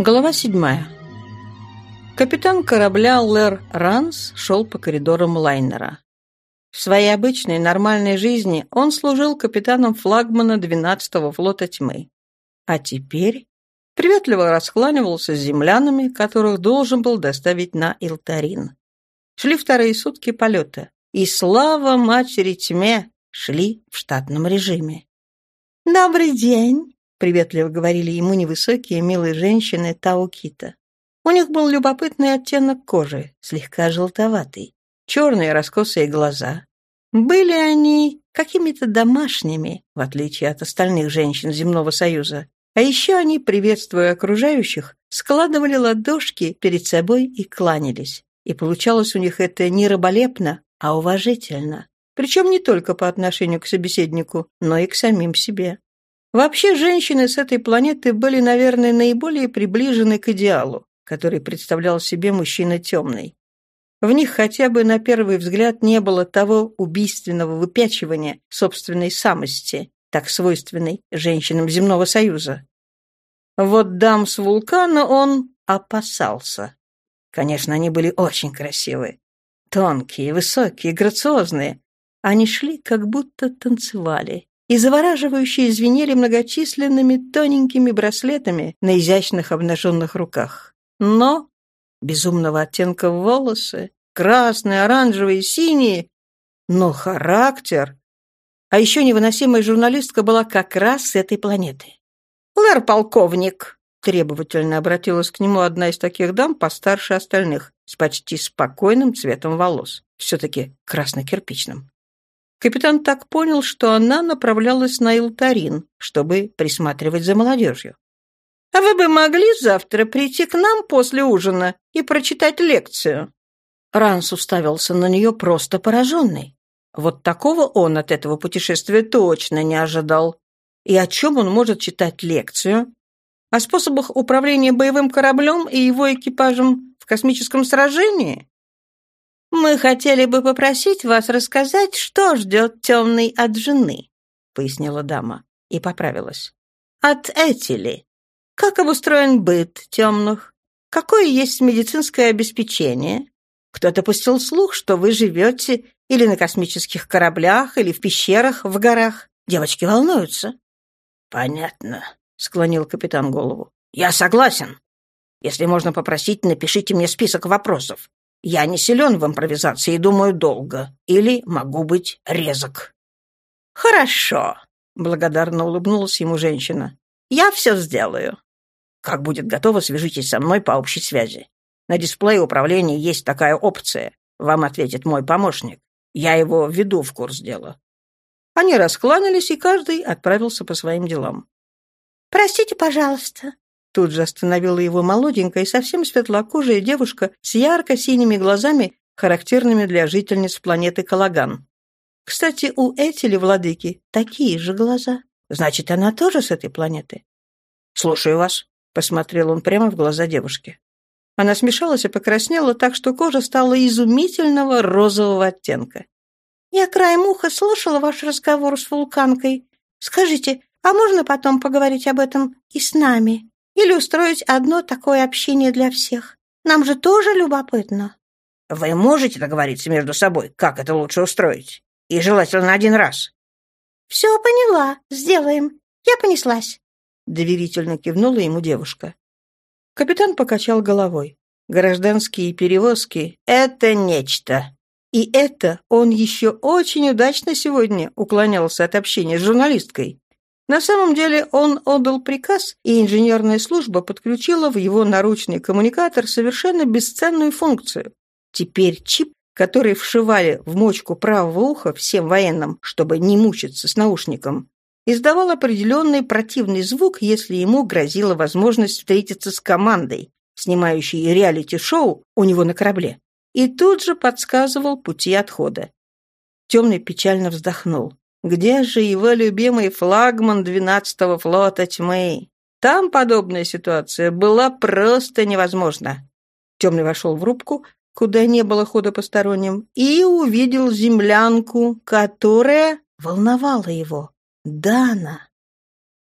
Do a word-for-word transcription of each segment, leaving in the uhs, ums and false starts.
Глава седьмая. Капитан корабля Лэр Ранс шел по коридорам лайнера. В своей обычной нормальной жизни он служил капитаном флагмана двенадцатого флота тьмы. А теперь приветливо раскланивался с землянами, которых должен был доставить на Илтарин. Шли вторые сутки полета, и слава матери тьме шли в штатном режиме. «Добрый день!» — приветливо говорили ему невысокие милые женщины Таукита. У них был любопытный оттенок кожи, слегка желтоватый, черные раскосые глаза. Были они какими-то домашними, в отличие от остальных женщин Земного Союза. А еще они, приветствуя окружающих, складывали ладошки перед собой и кланялись. И получалось у них это не раболепно, а уважительно. Причем не только по отношению к собеседнику, но и к самим себе. Вообще, женщины с этой планеты были, наверное, наиболее приближены к идеалу, который представлял себе мужчина темный. В них хотя бы на первый взгляд не было того убийственного выпячивания собственной самости, так свойственной женщинам Земного Союза. Вот дам с вулкана он опасался. Конечно, они были очень красивые. Тонкие, высокие, грациозные. Они шли, как будто танцевали, и завораживающие звенели многочисленными тоненькими браслетами на изящных обнаженных руках. Но безумного оттенка волосы, красные, оранжевые, синие, но характер. А еще невыносимая журналистка была как раз с этой планеты. «Лэр-полковник!» — требовательно обратилась к нему одна из таких дам постарше остальных, с почти спокойным цветом волос, все-таки красно-кирпичным. Капитан так понял, что она направлялась на Илтарин, чтобы присматривать за молодежью. «А вы бы могли завтра прийти к нам после ужина и прочитать лекцию?» Ранс уставился на нее просто пораженный. Вот такого он от этого путешествия точно не ожидал. И о чем он может читать лекцию? О способах управления боевым кораблем и его экипажем в космическом сражении? «Мы хотели бы попросить вас рассказать, что ждет темный от жены», — пояснила дама и поправилась. «От Этили. Как обустроен быт темных? Какое есть медицинское обеспечение? Кто-то пустил слух, что вы живете или на космических кораблях, или в пещерах в горах. Девочки волнуются». «Понятно», — склонил капитан голову. «Я согласен. Если можно попросить, напишите мне список вопросов. Я не силен в импровизации и думаю долго. Или могу быть резок». «Хорошо», — благодарно улыбнулась ему женщина. «Я все сделаю». «Как будет готово, свяжитесь со мной по общей связи. На дисплее управления есть такая опция. Вам ответит мой помощник. Я его введу в курс дела». Они раскланялись, и каждый отправился по своим делам. «Простите, пожалуйста», — тут же остановила его молоденькая и совсем светлокожая девушка с ярко-синими глазами, характерными для жительниц планеты Калаган. Кстати, у Этили владыки такие же глаза. Значит, она тоже с этой планеты. «Слушаю вас», — посмотрел он прямо в глаза девушки. Она смешалась и покраснела так, что кожа стала изумительного розового оттенка. «Я краем уха слушала ваш разговор с вулканкой. Скажите, а можно потом поговорить об этом и с нами? Или устроить одно такое общение для всех? Нам же тоже любопытно». «Вы можете договориться между собой, как это лучше устроить? И желательно один раз». «Все поняла. Сделаем. Я понеслась», — доверительно кивнула ему девушка. Капитан покачал головой. Гражданские перевозки — это нечто. И это он еще очень удачно сегодня уклонялся от общения с журналисткой. На самом деле он отдал приказ, и инженерная служба подключила в его наручный коммуникатор совершенно бесценную функцию. Теперь чип, который вшивали в мочку правого уха всем военным, чтобы не мучиться с наушником, издавал определенный противный звук, если ему грозила возможность встретиться с командой, снимающей реалити-шоу у него на корабле, и тут же подсказывал пути отхода. Темный печально вздохнул. Где же его любимый флагман двенадцатого флота тьмы? Там подобная ситуация была просто невозможна. Темный вошел в рубку, куда не было хода посторонним, и увидел землянку, которая волновала его. Дана.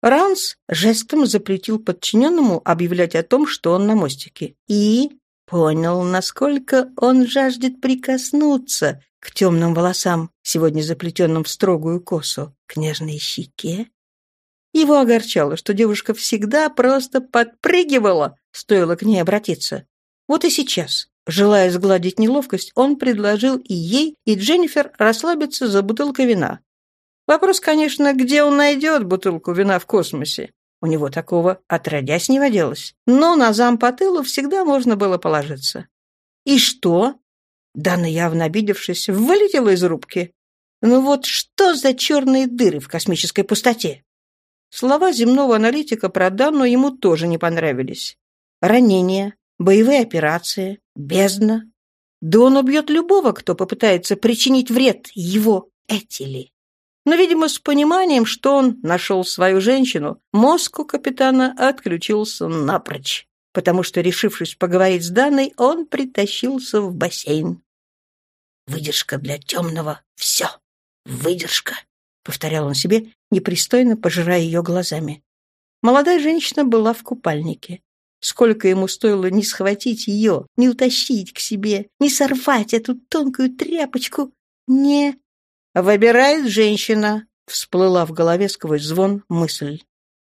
Ранс жестом запретил подчиненному объявлять о том, что он на мостике, и понял, насколько он жаждет прикоснуться к темным волосам, сегодня заплетенным в строгую косу, к нежной щеке. Его огорчало, что девушка всегда просто подпрыгивала, стоило к ней обратиться. Вот и сейчас, желая сгладить неловкость, он предложил и ей, и Дженнифер расслабиться за бутылкой вина. Вопрос, конечно, где он найдет бутылку вина в космосе? У него такого отродясь не водилось. Но на зампотылу всегда можно было положиться. И что? Дана, явно обидевшись, вылетела из рубки. Ну вот что за черные дыры в космической пустоте? Слова земного аналитика про Данну ему тоже не понравились. Ранения, боевые операции, бездна. Да он убьет любого, кто попытается причинить вред его Этили. Но, видимо, с пониманием, что он нашел свою женщину, мозг у капитана отключился напрочь, потому что, решившись поговорить с Данной, он притащился в бассейн. «Выдержка для темного — все. Выдержка», — повторял он себе, непристойно пожирая ее глазами. Молодая женщина была в купальнике. Сколько ему стоило не схватить ее, не утащить к себе, не сорвать эту тонкую тряпочку, не... «Выбирает женщина», — всплыла в голове сквозь звон мысль.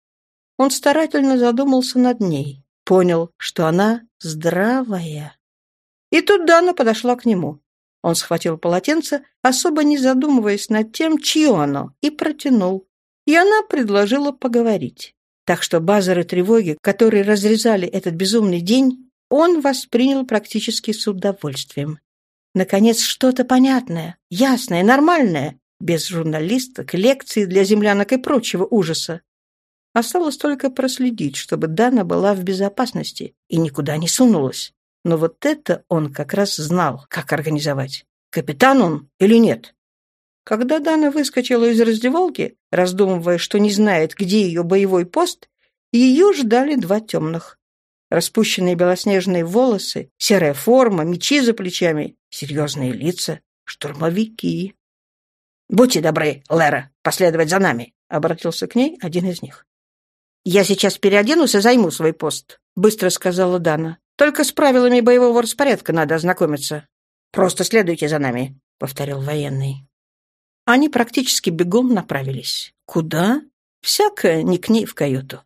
Он старательно задумался над ней, понял, что она здравая. И тут Дана подошла к нему. Он схватил полотенце, особо не задумываясь над тем, чье оно, и протянул. И она предложила поговорить. Так что базары тревоги, которые разрезали этот безумный день, он воспринял практически с удовольствием. Наконец, что-то понятное, ясное, нормальное, без журналисток, лекций для землянок и прочего ужаса. Осталось только проследить, чтобы Дана была в безопасности и никуда не сунулась. Но вот это он как раз знал, как организовать. Капитан он или нет? Когда Дана выскочила из раздевалки, раздумывая, что не знает, где ее боевой пост, ее ждали два темных. Распущенные белоснежные волосы, серая форма, мечи за плечами, серьезные лица, штурмовики. «Будьте добры, Лера, последовать за нами», — обратился к ней один из них. «Я сейчас переоденусь и займу свой пост», — быстро сказала Дана. «Только с правилами боевого распорядка надо ознакомиться». «Просто следуйте за нами», — повторил военный. Они практически бегом направились. Куда? Всякое не к ней в каюту.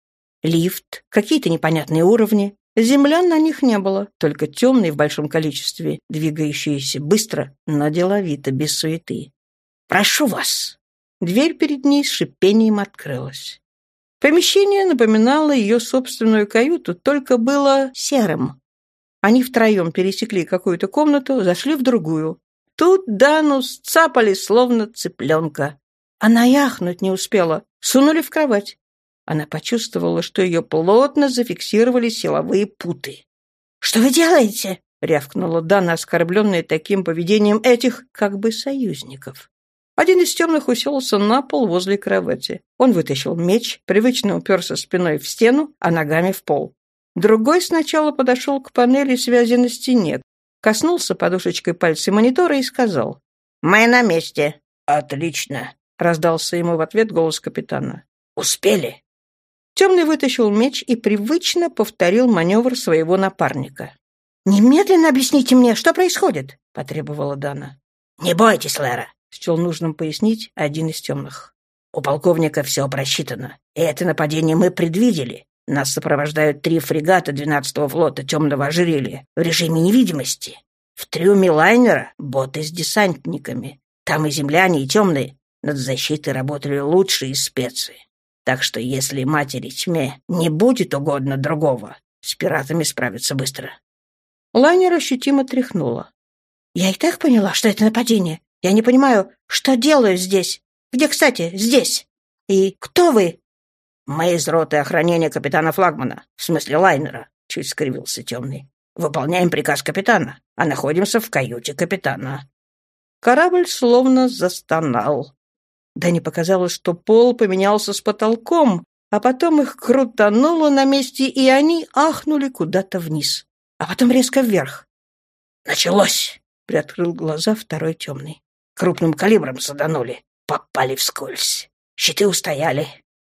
Лифт, какие-то непонятные уровни. Землян на них не было, только темные в большом количестве, двигающиеся быстро, но деловито, без суеты. «Прошу вас!» Дверь перед ней с шипением открылась. Помещение напоминало ее собственную каюту, только было серым. Они втроем пересекли какую-то комнату, зашли в другую. Тут Дану сцапали, словно цыпленка. Она и ахнуть не успела, сунули в кровать. Она почувствовала, что ее плотно зафиксировали силовые путы. «Что вы делаете?» — рявкнула Дана, оскорбленная таким поведением этих, как бы, союзников. Один из темных уселся на пол возле кровати. Он вытащил меч, привычно уперся спиной в стену, а ногами в пол. Другой сначала подошел к панели связи на стене, коснулся подушечкой пальца монитора и сказал: «Мы на месте». «Отлично», — раздался ему в ответ голос капитана. «Успели». Темный вытащил меч и привычно повторил маневр своего напарника. «Немедленно объясните мне, что происходит», — потребовала Дана. «Не бойтесь, Лера», — счел нужным пояснить один из темных. «У полковника все просчитано, и это нападение мы предвидели. Нас сопровождают три фрегата двенадцатого флота Темного ожерелья в режиме невидимости. В трюме лайнера боты с десантниками. Там и земляне, и темные. Над защитой работали лучшие спецы. Так что если матери тьме не будет угодно другого, с пиратами справиться быстро». Лайнер ощутимо тряхнуло. «Я и так поняла, что это нападение. Я не понимаю, что делаю здесь. Где, кстати, здесь? И кто вы?» «Мы из роты охранения капитана Флагмана, в смысле лайнера», — чуть скривился темный. «Выполняем приказ капитана, а находимся в каюте капитана». Корабль словно застонал. Да не показалось, что пол поменялся с потолком, а потом их крутануло на месте, и они ахнули куда-то вниз, а потом резко вверх. «Началось!» — приоткрыл глаза второй темный. «Крупным калибром саданули, попали вскользь. Щиты устояли.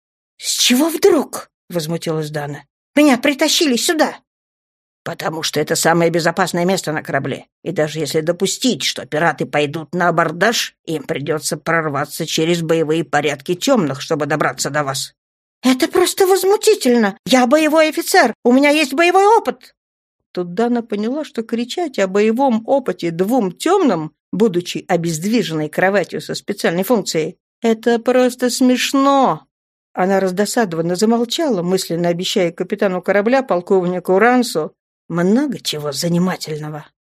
«С чего вдруг?» — возмутилась Дана. «Меня притащили сюда!» «Потому что это самое безопасное место на корабле. И даже если допустить, что пираты пойдут на абордаж, им придется прорваться через боевые порядки темных, чтобы добраться до вас». «Это просто возмутительно! Я боевой офицер! У меня есть боевой опыт!» Тут Дана поняла, что кричать о боевом опыте двум темным, будучи обездвиженной кроватью со специальной функцией, это просто смешно. Она раздосадованно замолчала, мысленно обещая капитану корабля, полковнику Рансу, много чего занимательного.